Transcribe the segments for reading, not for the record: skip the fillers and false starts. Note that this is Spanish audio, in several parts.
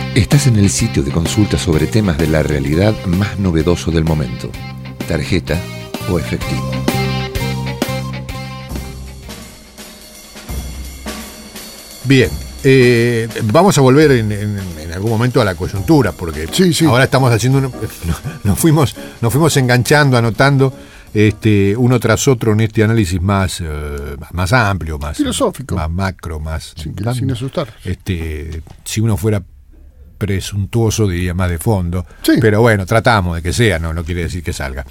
Estás en el sitio de consulta sobre temas de la realidad más novedoso del momento. Tarjeta o efectivo. Bien, vamos a volver en algún momento a la coyuntura, porque Sí. ahora estamos haciendo nos fuimos enganchando, anotando uno tras otro en este análisis más amplio, más filosófico, más macro, más sin asustar. Si uno fuera presuntuoso diría más de fondo, Sí. pero bueno, tratamos de que sea, no quiere decir que salga.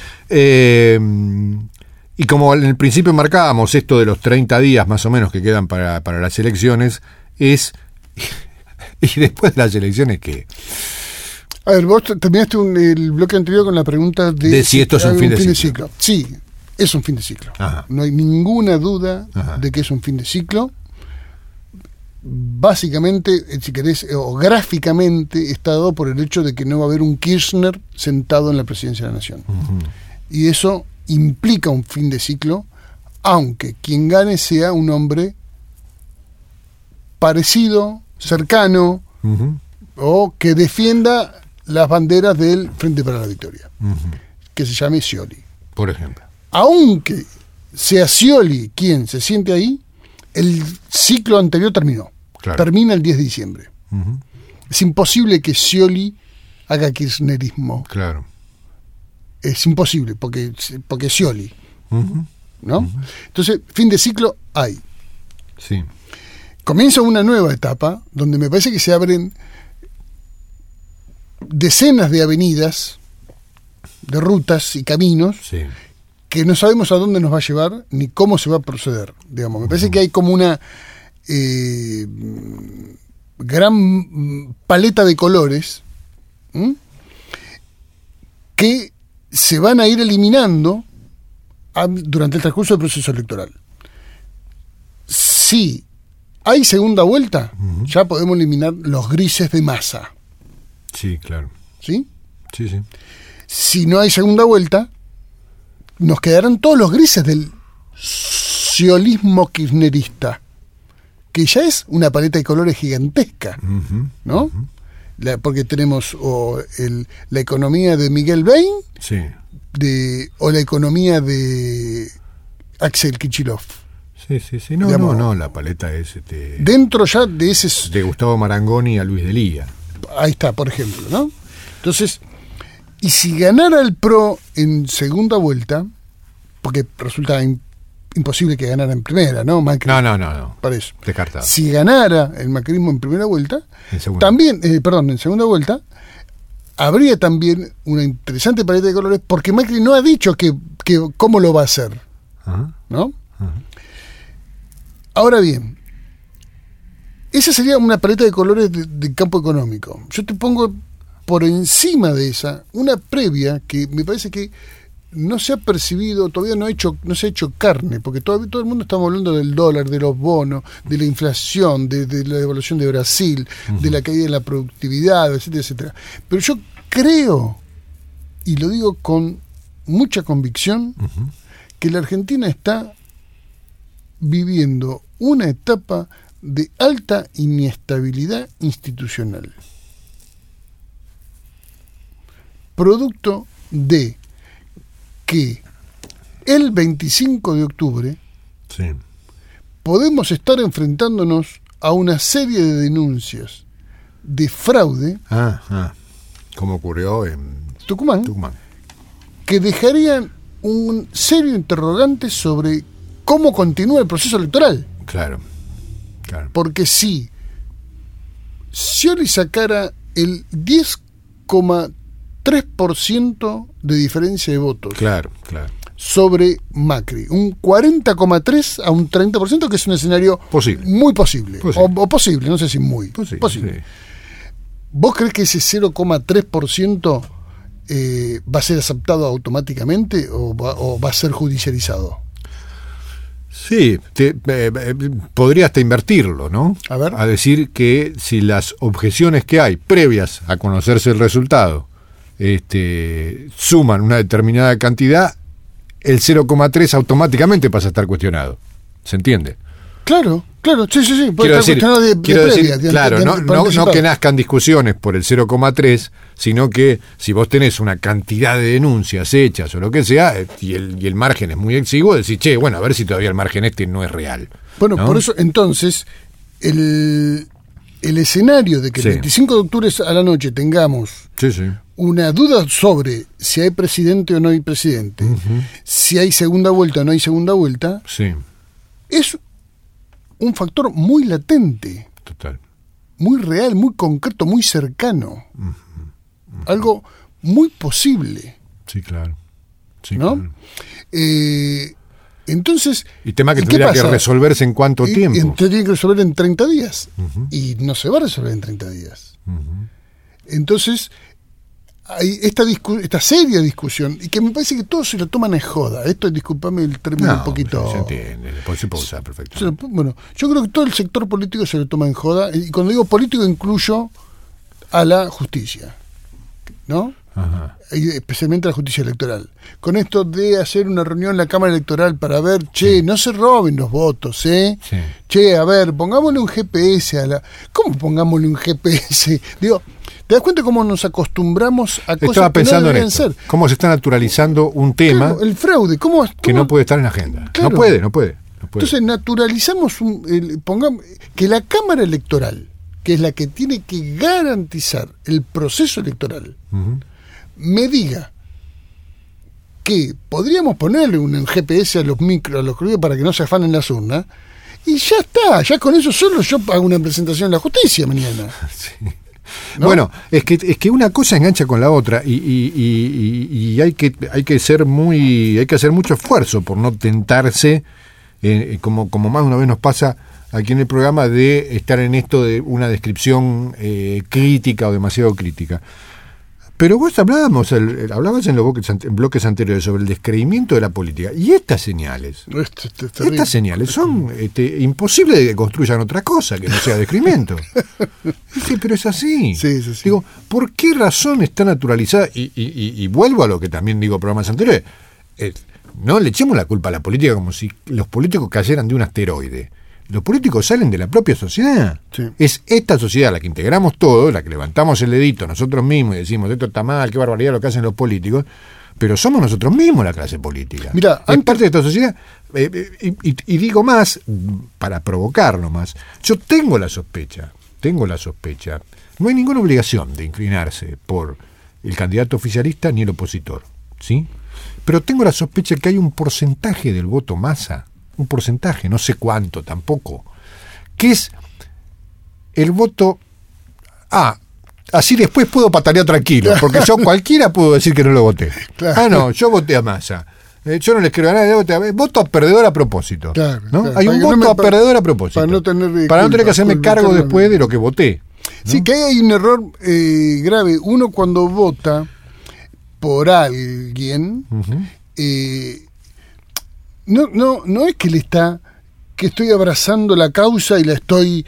Y como en el principio marcábamos esto de los 30 días más o menos que quedan para las elecciones, y después de las elecciones, ¿qué? A ver, vos terminaste el bloque anterior con la pregunta de si esto es un fin de ciclo. Sí, es un fin de ciclo. Ajá. No hay ninguna duda Ajá. de que es un fin de ciclo. Básicamente, si querés, o gráficamente, está dado por el hecho de que no va a haber un Kirchner sentado en la presidencia de la Nación. Uh-huh. Y eso implica un fin de ciclo, aunque quien gane sea un hombre parecido, cercano, Uh-huh. o que defienda las banderas del Frente para la Victoria, Uh-huh. que se llame Scioli. Por ejemplo. Aunque sea Scioli quien se siente ahí, el ciclo anterior terminó. Claro. Termina el 10 de diciembre. Uh-huh. Es imposible que Scioli haga kirchnerismo. Claro. Es imposible, porque Scioli, Uh-huh. ¿no? Uh-huh. Entonces, fin de ciclo hay. Sí. Comienza una nueva etapa donde me parece que se abren decenas de avenidas, de rutas y caminos Sí. que no sabemos a dónde nos va a llevar ni cómo se va a proceder. Digamos, me parece que hay como una gran paleta de colores, que se van a ir eliminando durante el transcurso del proceso electoral. Si hay segunda vuelta, ya podemos eliminar los grises de masa, Sí, claro. ¿sí? Sí, sí. Si no hay segunda vuelta, nos quedarán todos los grises del sciolismo kirchnerista, que ya es una paleta de colores gigantesca, Uh-huh. ¿no? Uh-huh. Porque tenemos la economía de Miguel Bain Sí. o la economía de Axel Kicillof. Sí. No, Digamos, no, la paleta es Dentro ya de ese... de Gustavo Marangoni a Luis Delía. Ahí está, por ejemplo, ¿no? Entonces, y si ganara el PRO en segunda vuelta, porque resulta imposible que ganara en primera, ¿no? Macri, No. para eso. Descartado. Si ganara el macrismo en primera vuelta, En segunda. también, en segunda vuelta, habría también una interesante paleta de colores, porque Macri no ha dicho que cómo lo va a hacer, Ajá. ¿no? Ajá. Ahora bien, esa sería una paleta de colores de campo económico. Yo te pongo por encima de esa una previa que me parece que no se ha percibido, todavía no se ha hecho carne, porque todavía todo el mundo estamos hablando del dólar, de los bonos, de la inflación, de la devaluación de Brasil, de la caída de la productividad, etcétera, etcétera. Pero yo creo, y lo digo con mucha convicción, que la Argentina está viviendo una etapa de alta inestabilidad institucional, producto de que el 25 de octubre Sí. podemos estar enfrentándonos a una serie de denuncias de fraude Como ocurrió en Tucumán, Tucumán. que dejarían un serio interrogante sobre cómo continúa el proceso electoral. Claro. Porque si Scioli sacara el 10,3% de diferencia de votos Claro. sobre Macri, un 40,3 a un 30%, que es un escenario Posible. muy posible. Posible. O posible, no sé si muy posible. Sí. ¿Vos crees que ese 0,3% va a ser aceptado automáticamente o va a ser judicializado? Sí, podría hasta invertirlo, ¿no? A ver. A decir que si las objeciones que hay previas a conocerse el resultado suman una determinada cantidad, el 0,3 automáticamente pasa a estar cuestionado. ¿Se entiende? Claro, sí. Quiero decir, claro, de no participar. que nazcan discusiones por el 0,3, sino que si vos tenés una cantidad de denuncias hechas o lo que sea, y el margen es muy exiguo, decís, che, bueno, a ver si todavía el margen este no es real. Bueno, ¿no? por eso, entonces, el escenario de que Sí. el 25 de octubre a la noche tengamos Sí. una duda sobre si hay presidente o no hay presidente, si hay segunda vuelta o no hay segunda vuelta, Sí, es un factor muy latente, total. muy real, muy concreto, muy cercano. Algo muy posible, Sí, claro. Sí, ¿no? claro. Entonces... Y tema que ¿y qué tendría que pasa? resolverse en cuánto tiempo. Entonces tiene que resolver en 30 días. Y no se va a resolver en 30 días. Entonces, hay esta seria discusión, y que me parece que todos se lo toman en joda. Esto, disculpame el término un poquito... Se entiende, se puede usar perfectamente. Bueno, yo creo que todo el sector político se lo toma en joda, y cuando digo político incluyo a la justicia, ¿no? Ajá. Y especialmente a la justicia electoral. Con esto de hacer una reunión en la Cámara Electoral para ver, che, no se roben los votos, ¿eh? Sí. Che, a ver, pongámosle un GPS a la... ¿Cómo pongámosle un GPS? Digo, ¿te das cuenta cómo nos acostumbramos a cosas Estaba que no pensando en deberían esto. ser? Cómo se está naturalizando un tema Claro, el fraude, ¿cómo que no puede estar en la agenda. Claro. No puede. Entonces naturalizamos, pongamos que la Cámara Electoral, que es la que tiene que garantizar el proceso electoral, me diga que podríamos ponerle un GPS a los micros, a los crudos, para que no se afanen las urnas, y ya está, ya con eso solo yo hago una presentación en la justicia mañana. ¿No? Bueno, es que una cosa engancha con la otra y hay que hacer mucho esfuerzo por no tentarse, como más de una vez nos pasa aquí en el programa, de estar en esto de una descripción crítica o demasiado crítica. Pero vos hablabas en los bloques anteriores sobre el descreimiento de la política, y estas señales son imposibles de que construyan otra cosa que no sea descreimiento. Sí, pero es así. Sí. Digo, ¿por qué razón está naturalizada? Y vuelvo a lo que también digo en programas anteriores. No le echemos la culpa a la política como si los políticos cayeran de un asteroide. Los políticos salen de la propia sociedad. Sí. Es esta sociedad a la que integramos todos, la que levantamos el dedito nosotros mismos y decimos, esto está mal, qué barbaridad lo que hacen los políticos, pero somos nosotros mismos la clase política. Mirá, es parte de esta sociedad. Y digo más, para provocarlo más, yo tengo la sospecha, no hay ninguna obligación de inclinarse por el candidato oficialista ni el opositor, ¿sí? Pero tengo la sospecha que hay un porcentaje del voto masa, un porcentaje, no sé cuánto tampoco, que es el voto... así después puedo patalear tranquilo, porque yo cualquiera puedo decir que no lo voté. Claro. No, yo voté a Massa. Yo no le escribo a nadie, voto a perdedor a propósito. Claro, ¿no? claro. Hay un Para que voto no a perdedor a propósito. Para no tener que hacerme cargo después de lo que voté, ¿no? Sí, que ahí hay un error grave. Uno cuando vota por alguien, no es que estoy abrazando la causa y la estoy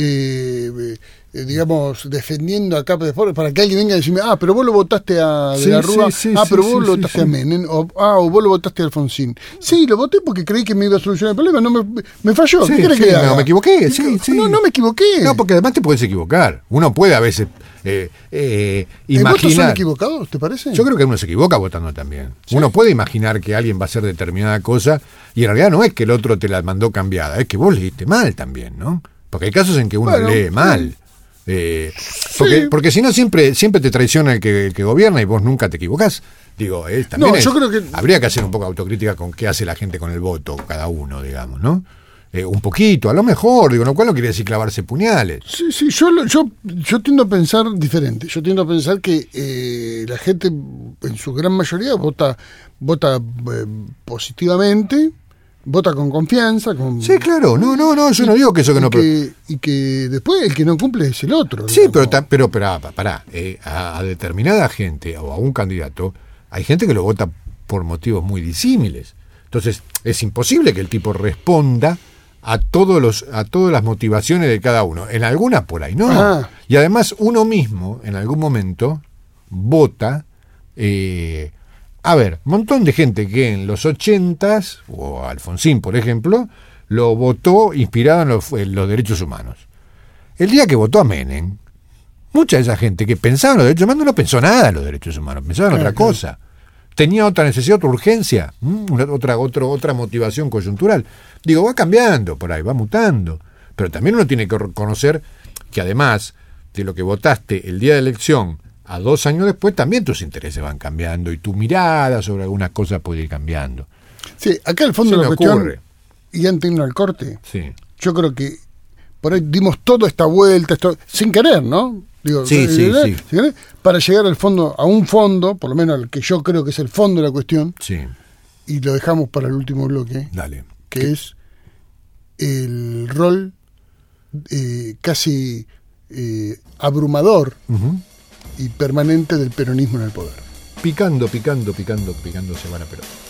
digamos defendiendo acá para que alguien venga a decirme, pero vos lo votaste a De la Rúa, pero vos lo votaste a Menem, o vos lo votaste a Alfonsín. Sí, lo voté porque creí que me iba a solucionar el problema, no me falló. ¿Qué querés que haga? No, me equivoqué, sí. No me equivoqué. No, porque además te puedes equivocar. Uno puede a veces imaginar. ¿Votos son equivocados, te parece? Yo creo que uno se equivoca votando también. Sí. Uno puede imaginar que alguien va a hacer determinada cosa y en realidad no es que el otro te la mandó cambiada, es que vos leíste mal también, ¿no? Porque hay casos en que uno lee mal. Porque si no siempre te traiciona el que gobierna y vos nunca te equivocás. Digo, también yo creo que habría que hacer un poco de autocrítica con qué hace la gente con el voto, cada uno, digamos, ¿no? Un poquito, a lo mejor, lo cual no quiere decir clavarse puñales. Sí, yo tiendo a pensar diferente. Yo tiendo a pensar que la gente, en su gran mayoría, vota positivamente, vota con confianza. Sí, claro, no, yo no digo que eso que no... Y que después el que no cumple es el otro. Sí, digamos. pero pará, a determinada gente o a un candidato, hay gente que lo vota por motivos muy disímiles. Entonces, es imposible que el tipo responda a todas las motivaciones de cada uno. En algunas por ahí no. Ajá. Y además uno mismo, en algún momento, vota... montón de gente que en los 80s, o Alfonsín, por ejemplo, lo votó inspirado en los derechos humanos. El día que votó a Menem, mucha de esa gente que pensaba en los derechos humanos no pensó nada en los derechos humanos, pensaba en otra cosa. Tenía otra necesidad, otra urgencia, otra motivación coyuntural. Digo, va cambiando por ahí, va mutando. Pero también uno tiene que reconocer que además de lo que votaste el día de elección a 2 años después, también tus intereses van cambiando y tu mirada sobre algunas cosas puede ir cambiando. Sí, acá el fondo de la cuestión, y antes de irnos al corte, sí. Yo creo que por ahí dimos toda esta vuelta, sin querer, ¿no? Digo, sí. Sin querer, para llegar al fondo, a un fondo, por lo menos al que yo creo que es el fondo de la cuestión, sí. Y lo dejamos para el último bloque, Dale. que es el rol casi abrumador y permanente del peronismo en el poder. Picando se van a pelota.